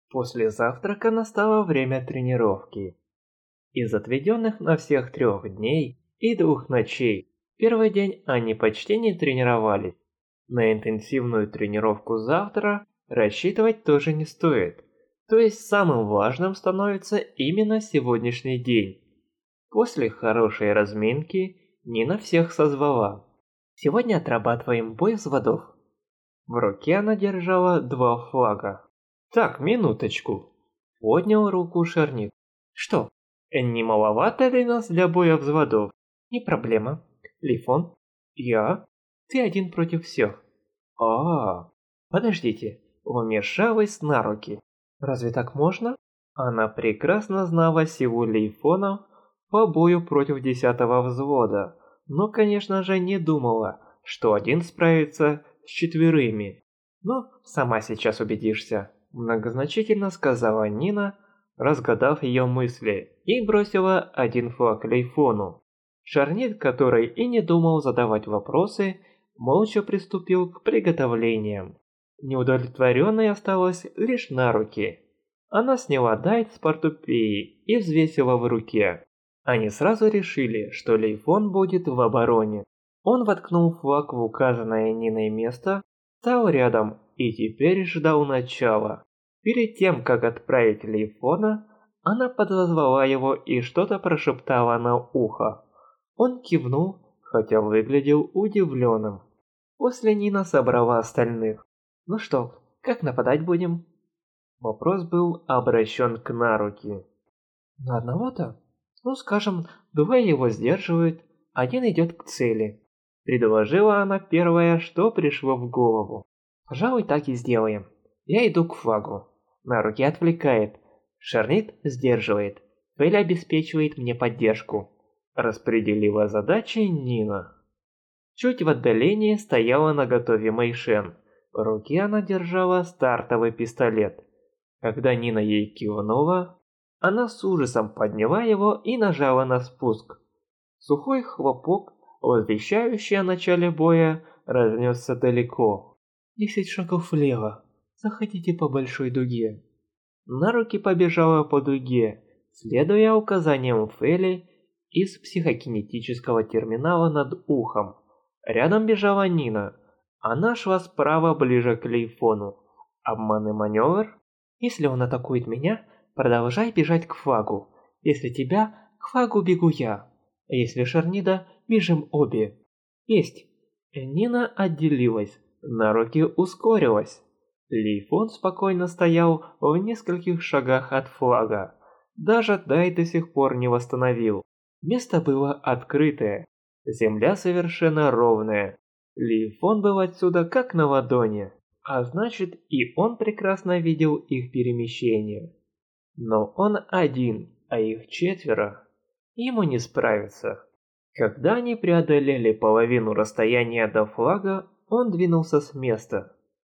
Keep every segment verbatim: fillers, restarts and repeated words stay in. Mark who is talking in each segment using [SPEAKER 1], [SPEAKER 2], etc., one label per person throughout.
[SPEAKER 1] После завтрака настало время тренировки. Из отведенных на всех трех дней и двух ночей, первый день они почти не тренировались. На интенсивную тренировку завтра рассчитывать тоже не стоит. То есть самым важным становится именно сегодняшний день. После хорошей разминки Нина всех созвала. Сегодня отрабатываем бой взводов. В руке она держала два флага. Так, минуточку. Поднял руку Шарнит. Что, не маловато ли нас для боя взводов? Не проблема. Лифон? Я? Ты один против всех. А, -а, -а. Подождите, вмешалась на руки. Разве так можно? Она прекрасно знала силу Лифона по бою против десятого взвода, но, конечно же, не думала, что один справится с четверыми. Но сама сейчас убедишься. Многозначительно сказала Нина, разгадав ее мысли, и бросила один флаг Лейфону. Шарнит, который и не думал задавать вопросы, молча приступил к приготовлениям. Неудовлетворенной осталась лишь на руки. Она сняла дайт с портупеи и взвесила в руке. Они сразу решили, что Лейфон будет в обороне. Он воткнул флаг в указанное Ниной место, стал рядом и теперь ждал начала. Перед тем, как отправить Лейфона, она подозвала его и что-то прошептала на ухо. Он кивнул, хотя выглядел удивленным. После Нина собрала остальных. «Ну что, как нападать будем?» Вопрос был обращен к Наруки. «На одного-то? Ну, скажем, двое его сдерживают, один идет к цели». Предложила она первое, что пришло в голову. «Пожалуй, так и сделаем. Я иду к флагу. Наруки отвлекает. Шарнит сдерживает. Фэль обеспечивает мне поддержку». Распределила задачи Нина. Чуть в отдалении стояла наготове Мэйшен. В руке она держала стартовый пистолет. Когда Нина ей кивнула, она с ужасом подняла его и нажала на спуск. Сухой хлопок, возвещающий о начале боя, разнесся далеко. «Десять шагов влево. Заходите по большой дуге». Наруки побежала по дуге, следуя указаниям Фэли из психокинетического терминала над ухом. Рядом бежала Нина. Она шла справа ближе к Лейфону. Обманный маневр? Если он атакует меня, продолжай бежать к флагу. Если тебя, к флагу бегу я. Если Шарнида, бежим обе. Есть. Нина отделилась. Наруки ускорилась. Лейфон спокойно стоял в нескольких шагах от флага. Даже Дай до сих пор не восстановил. Место было открытое. Земля совершенно ровная. Лейфон был отсюда как на ладони. А значит, и он прекрасно видел их перемещение. Но он один, а их четверо. Ему не справиться. Когда они преодолели половину расстояния до флага, он двинулся с места.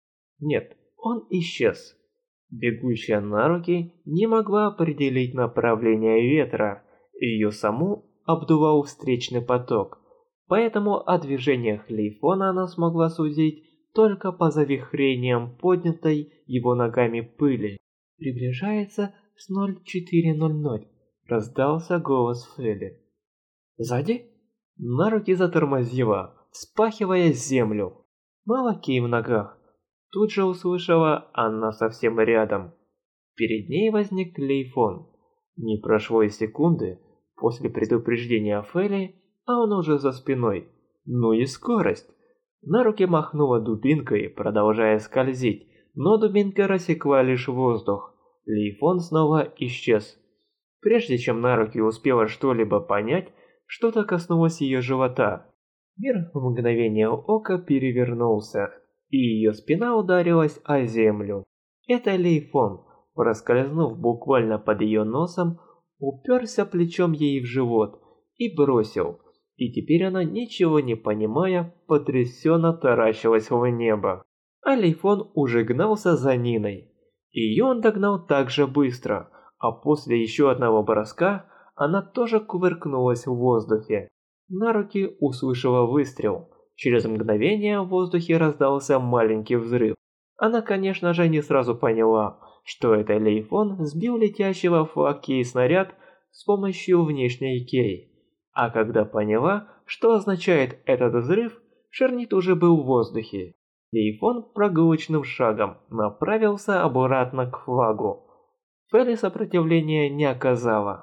[SPEAKER 1] Нет, он исчез. Бегущая Наруки не могла определить направление ветра. Ее саму обдувал встречный поток. Поэтому о движениях Лейфона она смогла судить только по завихрениям поднятой его ногами пыли. «Приближается с ноль четыре ноль ноль», — раздался голос Фэли. «Сзади?» Наруки затормозила, вспахивая землю. Молоки в ногах. Тут же услышала она совсем рядом. Перед ней возник Лейфон. Не прошло и секунды после предупреждения Фэли, а он уже за спиной. Ну и скорость. Наруки махнула дубинкой, продолжая скользить, но дубинка рассекла лишь воздух. Лейфон снова исчез. Прежде чем Наруки успела что-либо понять, что-то коснулось ее живота. Мир в мгновение ока перевернулся, и ее спина ударилась о землю. Это Лейфон, проскользнув буквально под ее носом, уперся плечом ей в живот и бросил. И теперь она, ничего не понимая, потрясенно таращилась в небо. А Лейфон уже гнался за Ниной. Ее он догнал так же быстро, а после еще одного броска она тоже кувыркнулась в воздухе. Наруки услышала выстрел. Через мгновение в воздухе раздался маленький взрыв. Она, конечно же, не сразу поняла, что это Лейфон сбил летящего в Фуакей снаряд с помощью внешней кей. А когда поняла, что означает этот взрыв, Шернит уже был в воздухе. Лейфон прогулочным шагом направился обратно к флагу. Фелли сопротивления не оказала.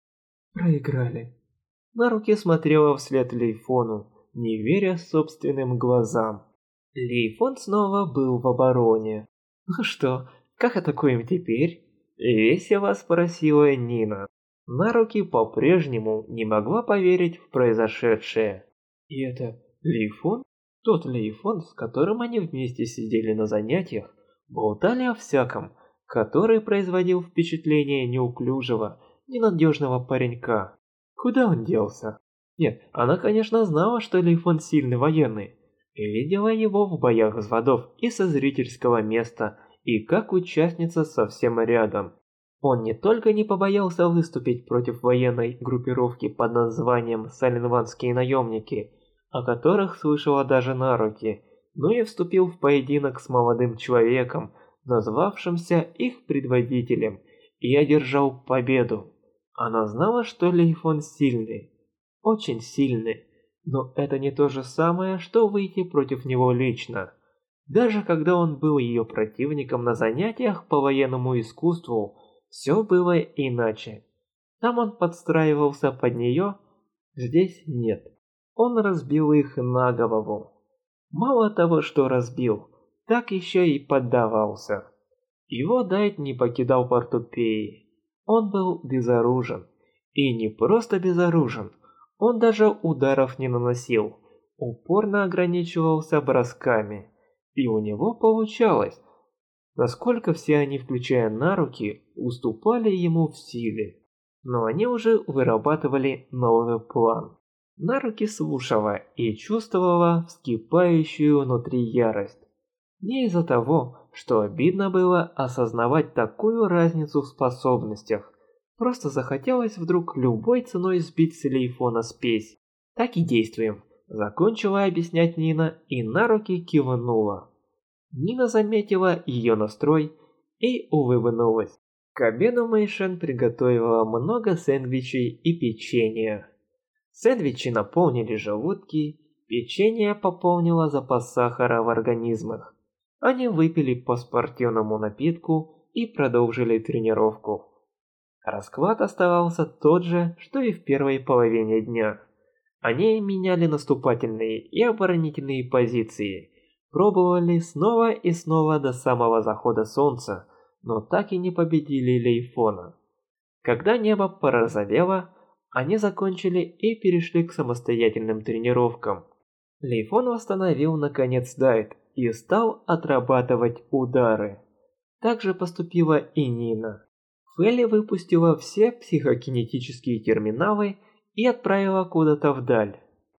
[SPEAKER 1] Проиграли. На руке смотрела вслед Лейфону, не веря собственным глазам. Лейфон снова был в обороне. «Ну что, как атакуем теперь?» – весело спросила Нина. Наруки по-прежнему не могла поверить в произошедшее. И это Лейфон? Тот Лейфон, с которым они вместе сидели на занятиях, болтали о всяком, который производил впечатление неуклюжего, ненадежного паренька. Куда он делся? Нет, она, конечно, знала, что Лейфон сильный военный. Видела его в боях взводов и со зрительского места, и как участница совсем рядом. Он не только не побоялся выступить против военной группировки под названием «Саленванские наемники», о которых слышала даже Наруки, но и вступил в поединок с молодым человеком, назвавшимся их предводителем, и одержал победу. Она знала, что Лейфон сильный, очень сильный, но это не то же самое, что выйти против него лично. Даже когда он был ее противником на занятиях по военному искусству, все было иначе. Там он подстраивался под нее, здесь нет. Он разбил их на голову. Мало того, что разбил, так еще и поддавался. Его Дайт не покидал Портупеи. Он был безоружен. И не просто безоружен, он даже ударов не наносил, упорно ограничивался бросками. И у него получалось. Насколько все они, включая Наруки, уступали ему в силе. Но они уже вырабатывали новый план. Наруки слушала и чувствовала вскипающую внутри ярость. Не из-за того, что обидно было осознавать такую разницу в способностях. Просто захотелось вдруг любой ценой сбить с Лейфона спесь. Так и действуем. Закончила объяснять Нина, и Наруки кивнула. Нина заметила ее настрой и улыбнулась. К обеду Мэйшен приготовила много сэндвичей и печенья. Сэндвичи наполнили желудки, печенье пополнило запас сахара в организмах. Они выпили по спортивному напитку и продолжили тренировку. Расклад оставался тот же, что и в первой половине дня. Они меняли наступательные и оборонительные позиции, пробовали снова и снова до самого захода солнца, но так и не победили Лейфона. Когда небо порозовело, они закончили и перешли к самостоятельным тренировкам. Лейфон восстановил наконец Дайт и стал отрабатывать удары. Так же поступила и Нина. Фелли выпустила все психокинетические терминалы и отправила куда-то вдаль.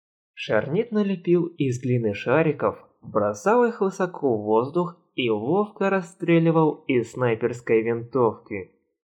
[SPEAKER 1] Шарнит налепил из глины шариков, бросал их высоко в воздух и ловко расстреливал из снайперской винтовки.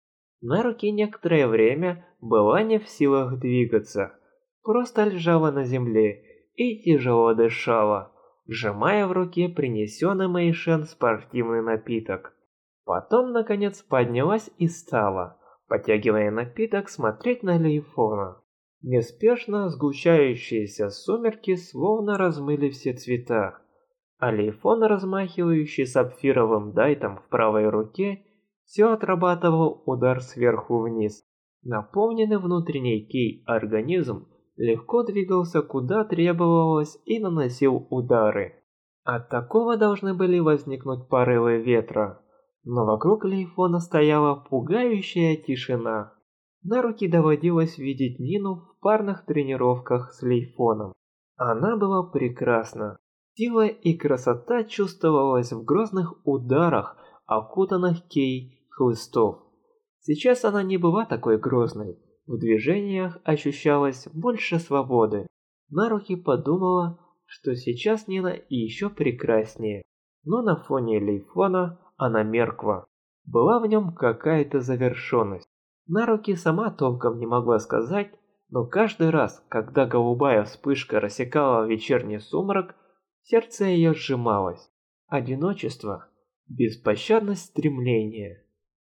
[SPEAKER 1] Наруки некоторое время была не в силах двигаться, просто лежала на земле и тяжело дышала, сжимая в руке принесенный Мэйшен спортивный напиток. Потом, наконец, поднялась и стала, потягивая напиток, смотреть на Лейфона. Неспешно сгущающиеся сумерки словно размыли все цвета, а Лейфон, размахивающий сапфировым дайтом в правой руке, все отрабатывал удар сверху вниз. Наполненный внутренней кей организм легко двигался куда требовалось и наносил удары. От такого должны были возникнуть порывы ветра, но вокруг Лейфона стояла пугающая тишина. Наруки доводилось видеть Нину в парных тренировках с Лейфоном. Она была прекрасна. Сила и красота чувствовалась в грозных ударах, окутанных кей хлыстов. Сейчас она не была такой грозной. В движениях ощущалось больше свободы. Наруки подумала, что сейчас Нина еще прекраснее. Но на фоне Лейфона она меркла. Была в нем какая-то завершенность. Наруки сама толком не могла сказать, но каждый раз, когда голубая вспышка рассекала вечерний сумрак, сердце ее сжималось. Одиночество, беспощадность стремления.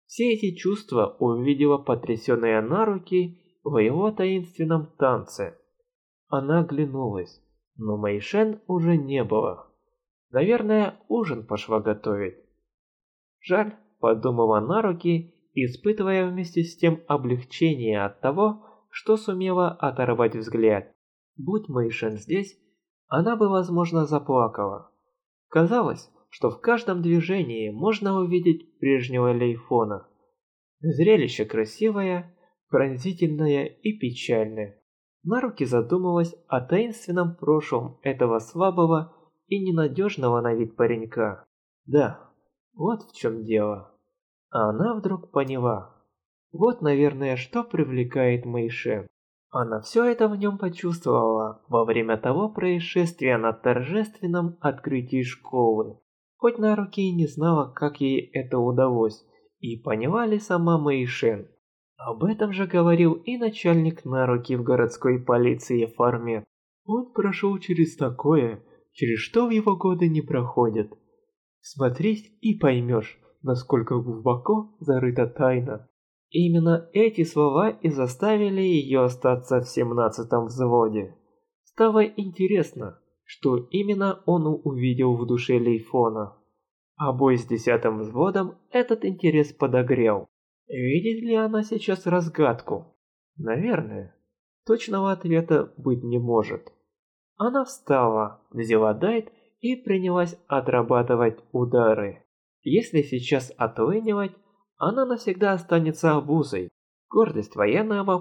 [SPEAKER 1] Все эти чувства увидела потрясенная Наруки в его таинственном танце. Она оглянулась, но Мэйшен уже не было. Наверное, ужин пошла готовить. Жаль, подумала Наруки, испытывая вместе с тем облегчение от того, что сумела оторвать взгляд. Будь Мэйшен здесь, она бы, возможно, заплакала. Казалось, что в каждом движении можно увидеть прежнего Лейфона. Зрелище красивое, пронзительное и печальное. Наруки задумалась о таинственном прошлом этого слабого и ненадежного на вид паренька. Да, вот в чем дело. А она вдруг поняла. Вот, наверное, что привлекает Мэйшен. Она все это в нем почувствовала во время того происшествия на торжественном открытии школы. Хоть Наруки и не знала, как ей это удалось, и поняла ли сама Мэйшен. Об этом же говорил и начальник Наруки в городской полиции Фармет. Он прошел через такое, через что в его годы не проходят. Смотреть и поймешь, насколько глубоко зарыта тайна. Именно эти слова и заставили ее остаться в семнадцатом взводе. Стало интересно, что именно он увидел в душе Лейфона. А бой с десятым взводом этот интерес подогрел. Видит ли она сейчас разгадку? Наверное. Точного ответа быть не может. Она встала, взяла дайт и принялась отрабатывать удары. Если сейчас отлынивать, она навсегда останется обузой. Гордость военного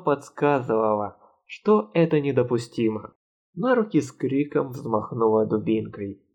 [SPEAKER 1] подсказывала, что это недопустимо. Наруки с криком взмахнула дубинкой.